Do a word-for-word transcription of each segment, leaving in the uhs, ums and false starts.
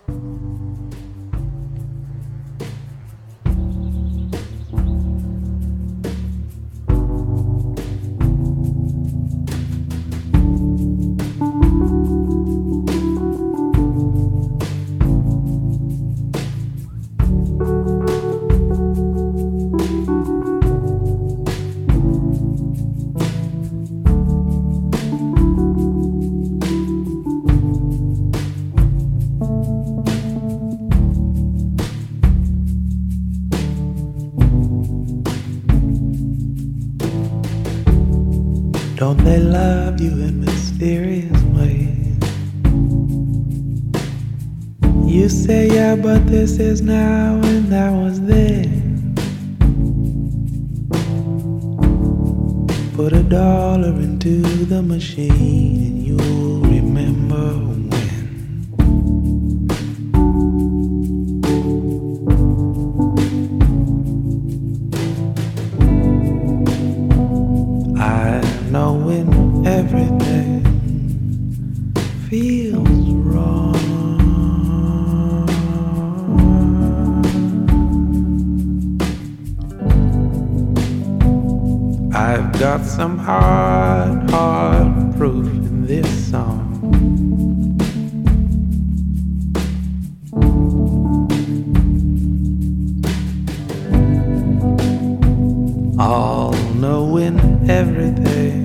Don't they love you in mysterious ways? You say yeah, but this is now and that was then. Put a dollar into the machine and you'll remember when. I know when everything feels wrong. I've got some hard, hard proof in this song. All knowing everything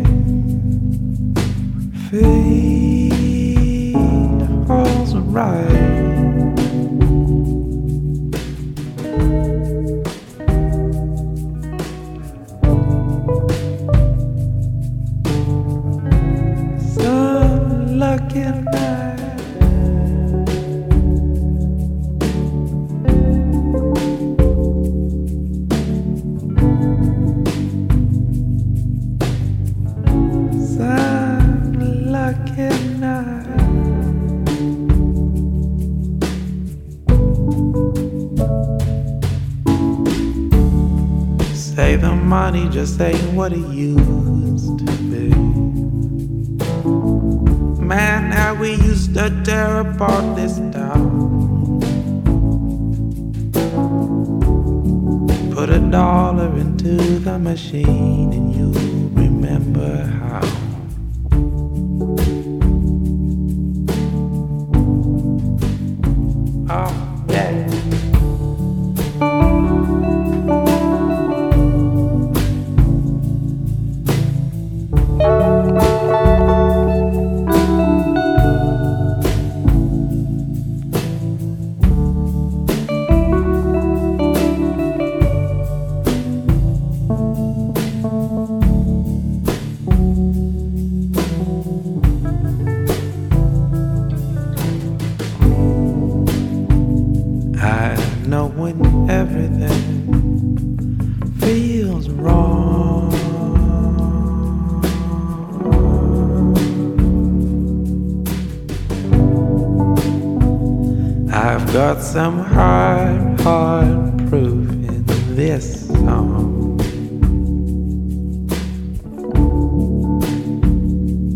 feels right. Some lucky night. Say the money just ain't what it used to be. Man, how we used to tear apart this town. Put a dollar into the machine and you'll remember how. Oh, yeah. I know when everything feels wrong. I've got some hard, hard proof in this song.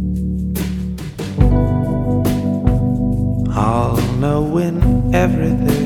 I'll know when everything